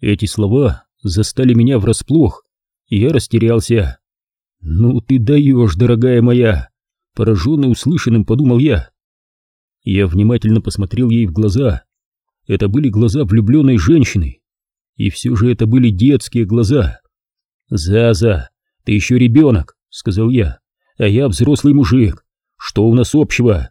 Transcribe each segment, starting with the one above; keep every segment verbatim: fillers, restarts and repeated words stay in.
Эти слова застали меня врасплох, и я растерялся. «Ну ты даешь, дорогая моя!» Пораженный услышанным, подумал я. Я внимательно посмотрел ей в глаза. Это были глаза влюбленной женщины. И все же это были детские глаза. «Заза, ты еще ребенок», — сказал я, — «а я взрослый мужик. Что у нас общего?»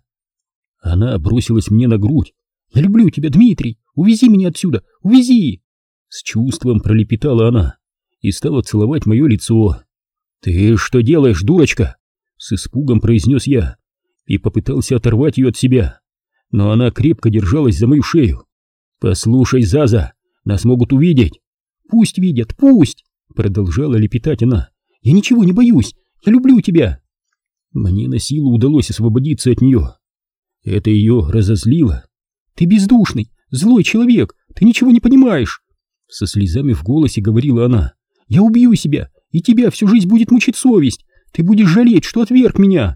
Она бросилась мне на грудь. «Я люблю тебя, Дмитрий! Увези меня отсюда! Увези!» С чувством пролепетала она и стала целовать мое лицо. «Ты что делаешь, дурочка?» — с испугом произнес я и попытался оторвать ее от себя, но она крепко держалась за мою шею. «Послушай, Заза, нас могут увидеть!» «Пусть видят, пусть!» — продолжала лепетать она. «Я ничего не боюсь! Я люблю тебя!» Мне на силу удалось освободиться от нее. Это ее разозлило. «Ты бездушный, злой человек, ты ничего не понимаешь!» Со слезами в голосе говорила она. «Я убью себя, и тебя всю жизнь будет мучить совесть! Ты будешь жалеть, что отверг меня!»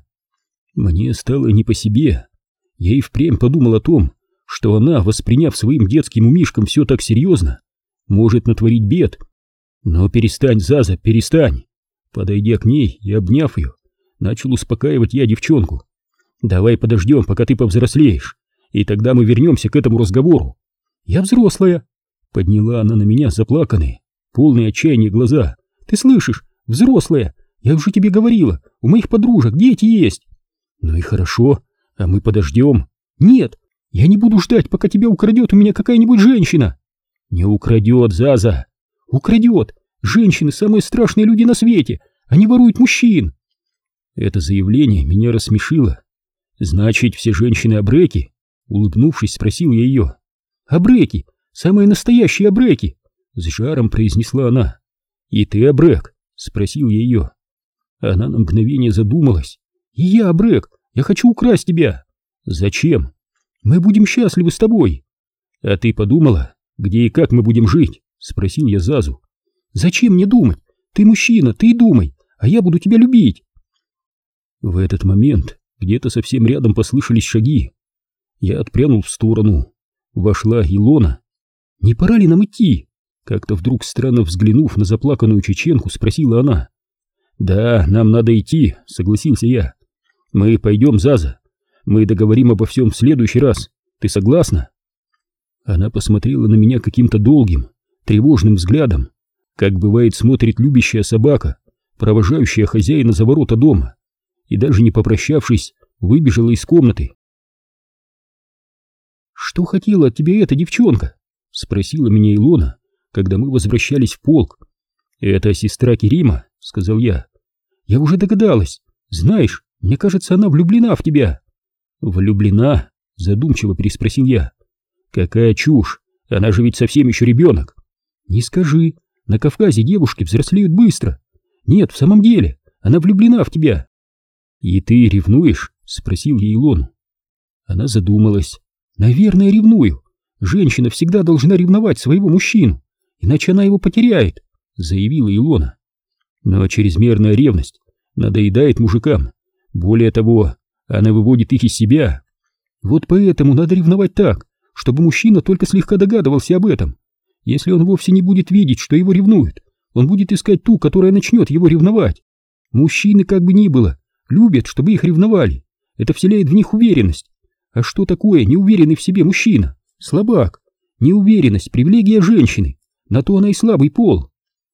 Мне стало не по себе. Я и впрямь подумал о том, что она, восприняв своим детским умишком все так серьезно, может натворить бед. «Но перестань, Заза, перестань!» Подойдя к ней и обняв ее, начал успокаивать я девчонку. «Давай подождем, пока ты повзрослеешь, и тогда мы вернемся к этому разговору». «Я взрослая!» Подняла она на меня заплаканные, полные отчаяния глаза. «Ты слышишь? Взрослая! Я уже тебе говорила, у моих подружек дети есть!» «Ну и хорошо, а мы подождем». «Нет, я не буду ждать, пока тебя украдет у меня какая-нибудь женщина». «Не украдет, Заза». «Украдет! Женщины — самые страшные люди на свете! Они воруют мужчин!» Это заявление меня рассмешило. «Значит, все женщины абреки?» Улыбнувшись, спросил я ее. «Абреки! Самые настоящие абреки!» С жаром произнесла она. «И ты абрек?» Спросил я ее. Она на мгновение задумалась. «И я абрек! Я хочу украсть тебя!» «Зачем?» «Мы будем счастливы с тобой!» «А ты подумала, где и как мы будем жить?» Спросил я Зазу. «Зачем мне думать? Ты мужчина, ты и думай, а я буду тебя любить!» В этот момент где-то совсем рядом послышались шаги. Я отпрянул в сторону. Вошла Илона. «Не пора ли нам идти?» Как-то вдруг странно взглянув на заплаканную чеченку, спросила она. «Да, нам надо идти», — согласился я. «Мы пойдем, Заза. Мы договорим обо всем в следующий раз. Ты согласна?» Она посмотрела на меня каким-то долгим, тревожным взглядом, как бывает смотрит любящая собака, провожающая хозяина за ворота дома, и даже не попрощавшись, выбежала из комнаты. «Что хотела от тебя эта девчонка?» — спросила меня Илона, когда мы возвращались в полк. «Это сестра Керима», — сказал я. «Я уже догадалась. Знаешь, мне кажется, она влюблена в тебя». «Влюблена?» — задумчиво переспросил я. «Какая чушь! Она же ведь совсем еще ребенок!» «Не скажи, на Кавказе девушки взрослеют быстро. Нет, в самом деле, она влюблена в тебя». «И ты ревнуешь?» — спросил я Илону. Она задумалась. «Наверное, ревную. Женщина всегда должна ревновать своего мужчину, иначе она его потеряет», — заявила Илона. «Но чрезмерная ревность надоедает мужикам. Более того, она выводит их из себя. Вот поэтому надо ревновать так, чтобы мужчина только слегка догадывался об этом. Если он вовсе не будет видеть, что его ревнуют, он будет искать ту, которая начнет его ревновать. Мужчины, как бы ни было, любят, чтобы их ревновали. Это вселяет в них уверенность. А что такое неуверенный в себе мужчина? Слабак. Неуверенность — привилегия женщины. На то она и слабый пол».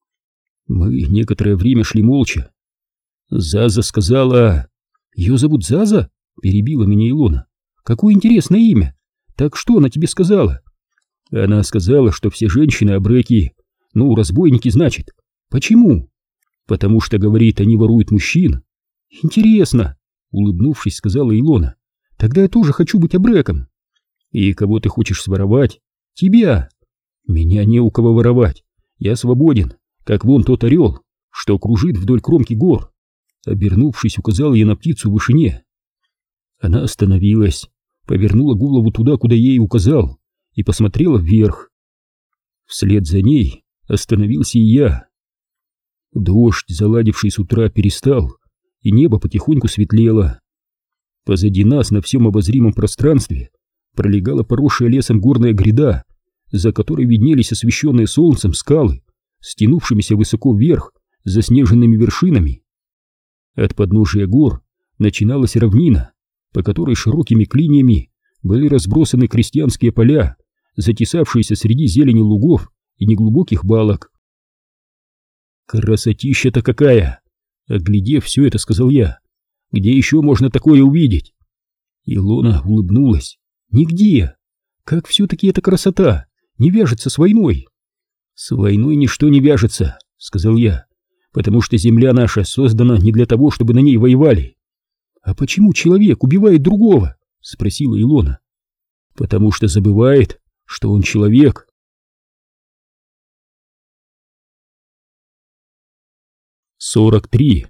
Мы некоторое время шли молча. Заза сказала... «Ее зовут Заза?» — перебила меня Илона. «Какое интересное имя. Так что она тебе сказала?» «Она сказала, что все женщины абреки. Ну, разбойники, значит. Почему?» «Потому что, говорит, они воруют мужчин». «Интересно», — улыбнувшись, сказала Илона. «Тогда я тоже хочу быть абреком». «И кого ты хочешь своровать?» «Тебя». «Меня не у кого воровать. Я свободен, как вон тот орел, что кружит вдоль кромки гор». Обернувшись, указал я на птицу в вышине. Она остановилась, повернула голову туда, куда я ей указал, и посмотрела вверх. Вслед за ней остановился и я. Дождь, заладивший с утра, перестал, и небо потихоньку светлело. Позади нас на всем обозримом пространстве пролегала поросшая лесом горная гряда, за которой виднелись освещенные солнцем скалы, стянувшимися высоко вверх заснеженными вершинами. От подножия гор начиналась равнина, по которой широкими клиньями были разбросаны крестьянские поля, затесавшиеся среди зелени лугов и неглубоких балок. «Красотища-то какая!» Оглядев все это, сказал я. «Где еще можно такое увидеть?» Илона улыбнулась. «Нигде! Как все-таки эта красота не вяжется с войной?» «С войной ничто не вяжется», — сказал я, «потому что земля наша создана не для того, чтобы на ней воевали». «А почему человек убивает другого?» — спросила Илона. «Потому что забывает, что он человек». сорок три.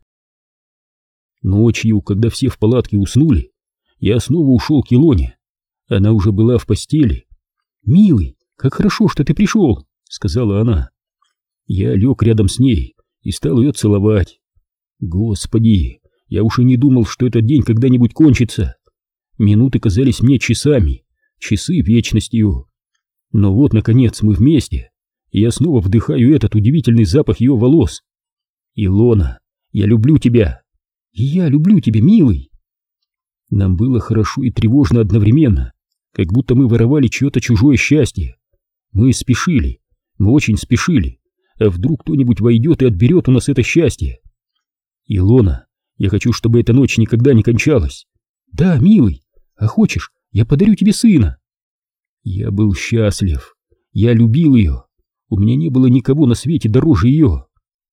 Ночью, когда все в палатке уснули, я снова ушел к Илоне. Она уже была в постели. «Милый, как хорошо, что ты пришел», — сказала она. Я лег рядом с ней и стал ее целовать. Господи, я уж и не думал, что этот день когда-нибудь кончится. Минуты казались мне часами, часы вечностью. Но вот, наконец, мы вместе, и я снова вдыхаю этот удивительный запах ее волос. «Илона, я люблю тебя!» «И я люблю тебя, милый!» Нам было хорошо и тревожно одновременно, как будто мы воровали чье-то чужое счастье. Мы спешили, мы очень спешили, а вдруг кто-нибудь войдет и отберет у нас это счастье? «Илона, я хочу, чтобы эта ночь никогда не кончалась». «Да, милый, а хочешь, я подарю тебе сына?» Я был счастлив, я любил ее, у меня не было никого на свете дороже ее.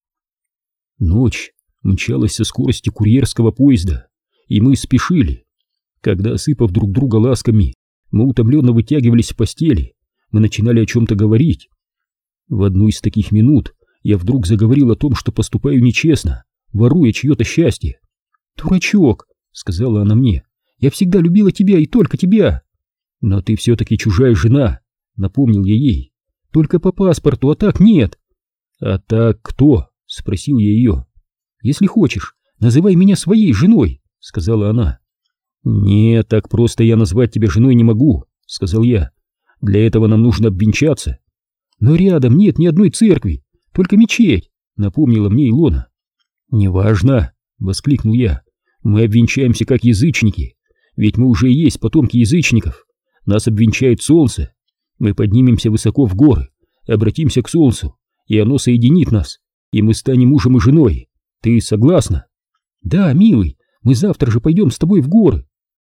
Ночь мчалась со скоростью курьерского поезда, и мы спешили. Когда, осыпав друг друга ласками, мы утомленно вытягивались в постели, мы начинали о чем-то говорить. В одну из таких минут я вдруг заговорил о том, что поступаю нечестно, воруя чье-то счастье. «Дурачок», — сказала она мне, — «я всегда любила тебя и только тебя». «Но ты все-таки чужая жена», — напомнил я ей. «Только по паспорту, а так нет». «А так кто?» — спросил я ее. «Если хочешь, называй меня своей женой», — сказала она. «Нет, так просто я назвать тебя женой не могу», — сказал я. «Для этого нам нужно обвенчаться». «Но рядом нет ни одной церкви, только мечеть», — напомнила мне Илона. «Неважно», — воскликнул я. «Мы обвенчаемся как язычники, ведь мы уже и есть потомки язычников. Нас обвенчает солнце. Мы поднимемся высоко в горы, обратимся к солнцу, и оно соединит нас, и мы станем мужем и женой. Ты согласна?» «Да, милый, мы завтра же пойдем с тобой в горы».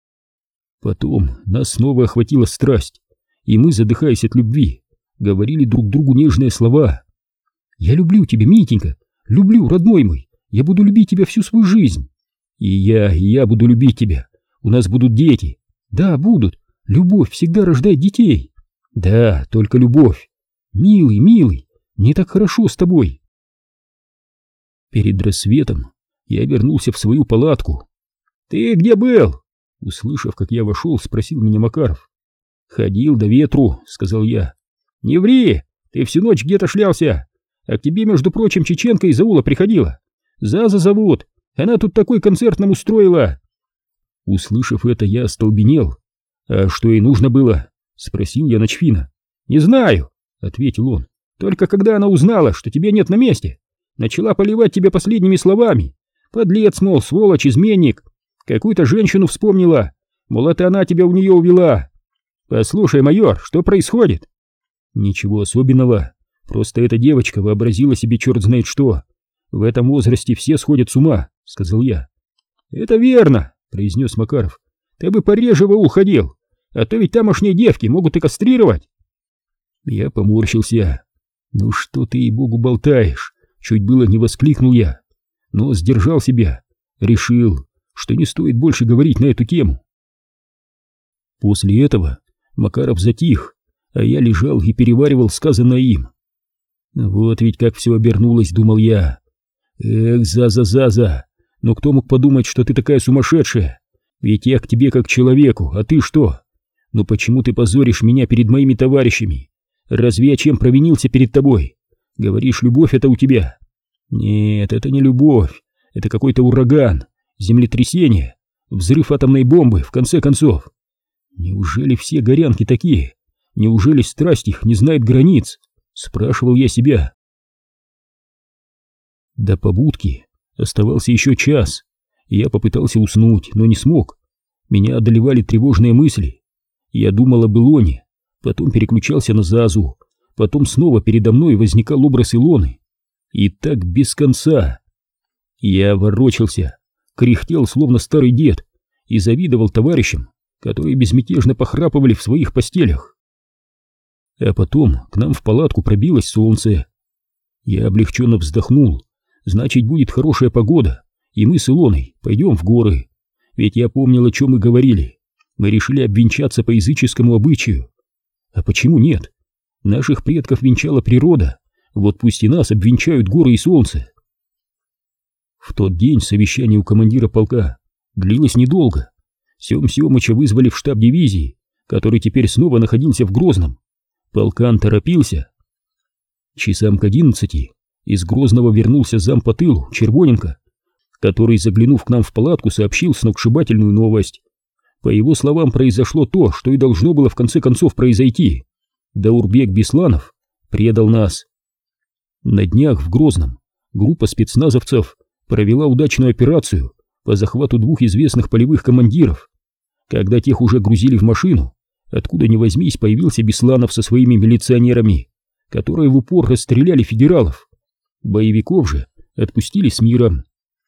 Потом нас снова охватила страсть, и мы, задыхаясь от любви, говорили друг другу нежные слова. «Я люблю тебя, Митенька, люблю, родной мой, я буду любить тебя всю свою жизнь». «И я, и я буду любить тебя, у нас будут дети». «Да, будут, любовь всегда рождает детей». «Да, только любовь». «Милый, милый, мне так хорошо с тобой». Перед рассветом я вернулся в свою палатку. «Ты где был?» Услышав, как я вошел, спросил меня Макаров. «Ходил до ветру», — сказал я. «Не ври, ты всю ночь где-то шлялся. А к тебе, между прочим, чеченка из аула приходила. Заза зовут, она тут такой концерт нам устроила». Услышав это, я остолбенел. «А что ей нужно было?» — спросил я Ночфина. «Не знаю», — ответил он. «Только когда она узнала, что тебя нет на месте, начала поливать тебя последними словами. Подлец, мол, сволочь, изменник. Какую-то женщину вспомнила, мол, это она тебя у нее увела. Послушай, майор, что происходит?» «Ничего особенного, просто эта девочка вообразила себе черт знает что. В этом возрасте все сходят с ума», — сказал я. «Это верно», — произнес Макаров. «Ты бы пореже в аул ходил, а то ведь тамошние девки могут и кастрировать». Я поморщился. «Ну что ты, ей-богу, болтаешь?» Чуть было не воскликнул я, но сдержал себя, решил, что не стоит больше говорить на эту тему. После этого Макаров затих, а я лежал и переваривал сказанное им. Вот ведь как все обернулось, думал я. Эх, Заза-Заза, но кто мог подумать, что ты такая сумасшедшая? Ведь я к тебе как к человеку, а ты что? Ну почему ты позоришь меня перед моими товарищами? Разве я чем провинился перед тобой? Говоришь, любовь это у тебя? Нет, это не любовь, это какой-то ураган, землетрясение, взрыв атомной бомбы, в конце концов. Неужели все горянки такие? Неужели страсть их не знает границ? Спрашивал я себя. До побудки оставался еще час. Я попытался уснуть, но не смог. Меня одолевали тревожные мысли. Я думал об Илоне, потом переключался на Зазу, потом снова передо мной возникал образ Илоны. И так без конца. Я ворочался, кряхтел, словно старый дед, и завидовал товарищам, которые безмятежно похрапывали в своих постелях. А потом к нам в палатку пробилось солнце. Я облегченно вздохнул. Значит, будет хорошая погода, и мы с Илоной пойдем в горы. Ведь я помнил, о чем мы говорили. Мы решили обвенчаться по языческому обычаю. А почему нет? Наших предков венчала природа, вот пусть и нас обвенчают горы и солнце. В тот день совещание у командира полка длилось недолго. Сем Семыча вызвали в штаб дивизии, который теперь снова находился в Грозном. Полкан торопился. Часам к одиннадцати из Грозного вернулся зам по тылу Червоненко, который, заглянув к нам в палатку, сообщил сногсшибательную новость. По его словам, произошло то, что и должно было в конце концов произойти. Даурбек Бесланов предал нас. На днях в Грозном группа спецназовцев провела удачную операцию по захвату двух известных полевых командиров. Когда тех уже грузили в машину, откуда ни возьмись появился Бесланов со своими милиционерами, которые в упор расстреляли федералов. Боевиков же отпустили с миром.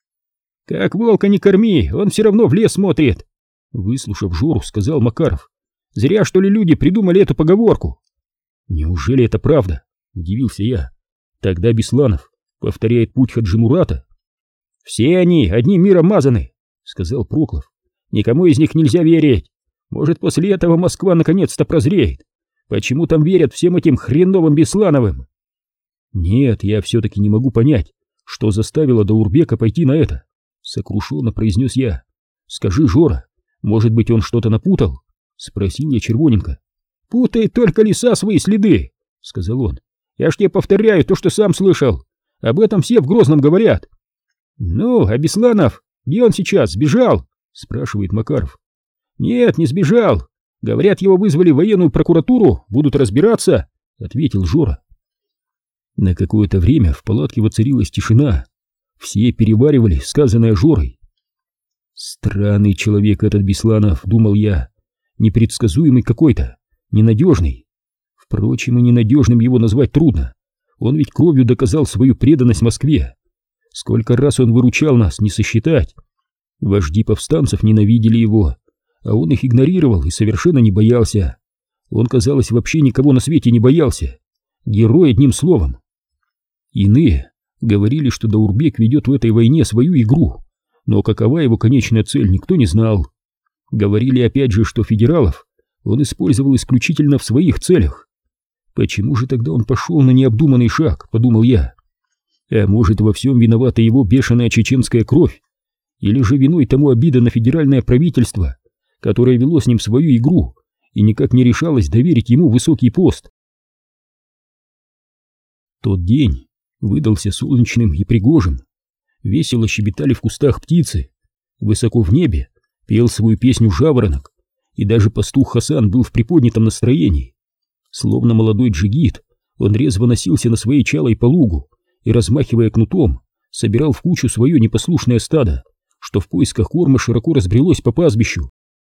«Как волка не корми, он все равно в лес смотрит», — выслушав Жору, сказал Макаров. «Зря, что ли, люди придумали эту поговорку». «Неужели это правда?» — удивился я. «Тогда Бесланов повторяет путь Хаджи Мурата». «Все они одним миром мазаны», — сказал Проклов. «Никому из них нельзя верить. Может, после этого Москва наконец-то прозреет. Почему там верят всем этим хреновым Беслановым?» «Нет, я все-таки не могу понять, что заставило Даурбека пойти на это», — сокрушенно произнес я. «Скажи, Жора, может быть, он что-то напутал?» — спросил я Червоненко. «Путает только лиса свои следы», — сказал он. «Я ж тебе повторяю то, что сам слышал. Об этом все в Грозном говорят». «Ну, а Бесланов, где он сейчас, сбежал?» — спрашивает Макаров. «Нет, не сбежал. Говорят, его вызвали в военную прокуратуру, будут разбираться», — ответил Жора. На какое-то время в палатке воцарилась тишина. Все переваривали сказанное Жорой. «Странный человек этот Бесланов», — думал я, — «непредсказуемый какой-то, ненадежный. Впрочем, и ненадежным его назвать трудно. Он ведь кровью доказал свою преданность Москве. Сколько раз он выручал нас, не сосчитать. Вожди повстанцев ненавидели его, а он их игнорировал и совершенно не боялся. Он, казалось, вообще никого на свете не боялся. Герой, одним словом. Иные говорили, что Даурбек ведет в этой войне свою игру, но какова его конечная цель, никто не знал. Говорили опять же, что федералов он использовал исключительно в своих целях. Почему же тогда он пошел на необдуманный шаг, подумал я. А может, во всем виновата его бешеная чеченская кровь? Или же виной тому обида на федеральное правительство, которое вело с ним свою игру и никак не решалось доверить ему высокий пост? Тот день выдался солнечным и пригожим. Весело щебетали в кустах птицы. Высоко в небе пел свою песню жаворонок, и даже пастух Хасан был в приподнятом настроении. Словно молодой джигит, он резво носился на своей чалой по лугу и, размахивая кнутом, собирал в кучу свое непослушное стадо, что в поисках корма широко разбрелось по пастбищу.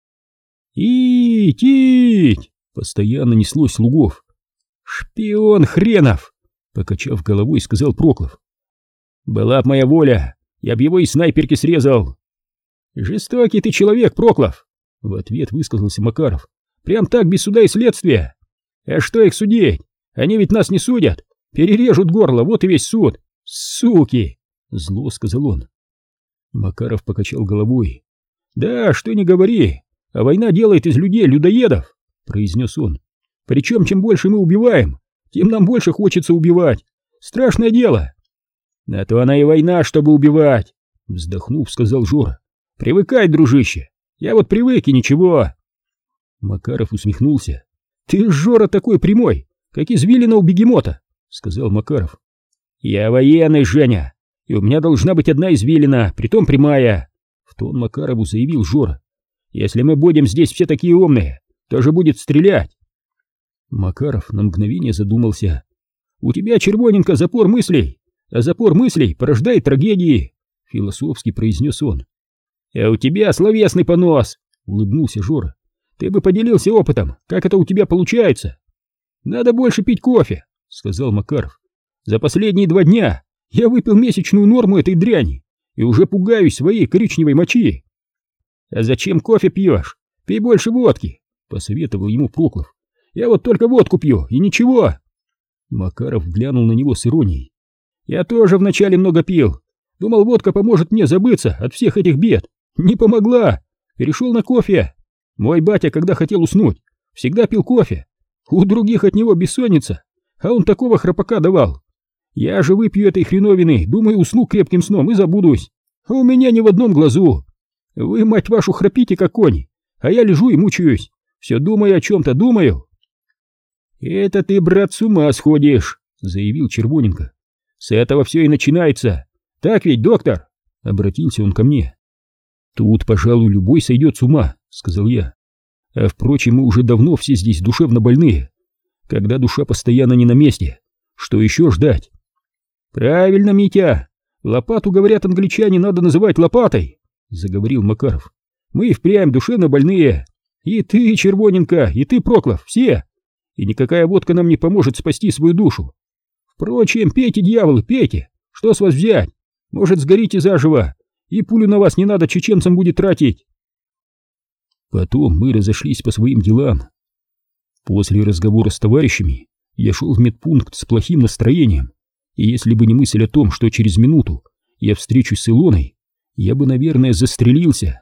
«И-тить!» — постоянно неслось с лугов. «Шпион хренов!» — покачав головой, сказал Проклов. «Была б моя воля, я б его из снайперки срезал». «Жестокий ты человек, Проклов!» — в ответ высказался Макаров. «Прям так, без суда и следствия. А что их судить? Они ведь нас не судят. Перережут горло, вот и весь суд. Суки!» — зло сказал он. Макаров покачал головой. «Да, что не говори, а война делает из людей людоедов», — произнес он. «Причем, чем больше мы убиваем, тем нам больше хочется убивать. Страшное дело». «На то она и война, чтобы убивать», — вздохнув, сказал Жора. «Привыкай, дружище, я вот привык и ничего». Макаров усмехнулся. «Ты, Жора, такой прямой, как извилина у бегемота», — сказал Макаров. «Я военный, Женя, и у меня должна быть одна извилина, притом прямая», — в тон Макарову заявил Жора. «Если мы будем здесь все такие умные, то же будет стрелять». Макаров на мгновение задумался. «У тебя, Червоненко, запор мыслей, а запор мыслей порождает трагедии», — философски произнес он. «А у тебя словесный понос», — улыбнулся Жора. «Ты бы поделился опытом, как это у тебя получается». «Надо больше пить кофе», — сказал Макаров. «За последние два дня я выпил месячную норму этой дряни и уже пугаюсь своей коричневой мочи». «А зачем кофе пьешь? Пей больше водки», — посоветовал ему Проклов. «Я вот только водку пью, и ничего». Макаров глянул на него с иронией. «Я тоже вначале много пил. Думал, водка поможет мне забыться от всех этих бед. Не помогла. Перешел на кофе. Мой батя, когда хотел уснуть, всегда пил кофе. У других от него бессонница, а он такого храпака давал. Я же выпью этой хреновины, думаю, усну крепким сном и забудусь. А у меня ни в одном глазу. Вы, мать вашу, храпите как кони, а я лежу и мучаюсь. Все думаю о чем-то, думаю». «Это ты, брат, с ума сходишь», — заявил Червоненко. «С этого все и начинается. Так ведь, доктор?» — обратился он ко мне. «Тут, пожалуй, любой сойдет с ума», — сказал я. «А впрочем, мы уже давно все здесь душевно больные. Когда душа постоянно не на месте, что еще ждать?» «Правильно, Митя. Лопату, говорят англичане, надо называть лопатой», — заговорил Макаров. «Мы впрямь душевно больные. И ты, Червоненко, и ты, Проклов, все. И никакая водка нам не поможет спасти свою душу. Впрочем, пейте, дьяволы, пейте. Что с вас взять? Может, сгорите заживо, и пулю на вас не надо чеченцам будет тратить». Потом мы разошлись по своим делам. После разговора с товарищами я шел в медпункт с плохим настроением, и если бы не мысль о том, что через минуту я встречусь с Илоной, я бы, наверное, застрелился.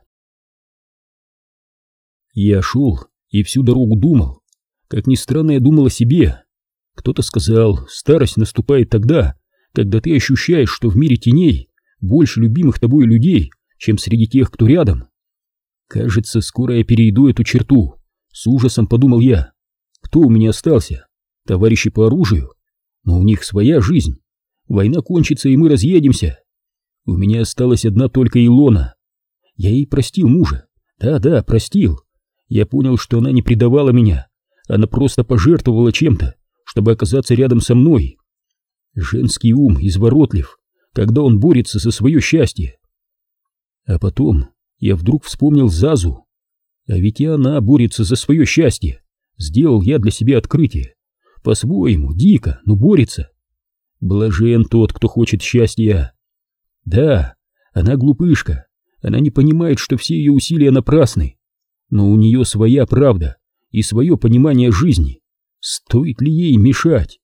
Я шел и всю дорогу думал. Как ни странно, я думал о себе. Кто-то сказал, старость наступает тогда, когда ты ощущаешь, что в мире теней больше любимых тобой людей, чем среди тех, кто рядом. Кажется, скоро я перейду эту черту. С ужасом подумал я. Кто у меня остался? Товарищи по оружию? Но у них своя жизнь. Война кончится, и мы разъедемся. У меня осталась одна только Илона. Я ей простил мужа. Да-да, простил. Я понял, что она не предавала меня. Она просто пожертвовала чем-то, чтобы оказаться рядом со мной. Женский ум изворотлив, когда он борется за свое счастье. А потом я вдруг вспомнил Зазу. А ведь и она борется за свое счастье. Сделал я для себя открытие. По-своему, дико, но борется. Блажен тот, кто хочет счастья. Да, она глупышка. Она не понимает, что все ее усилия напрасны. Но у нее своя правда и свое понимание жизни. Стоит ли ей мешать?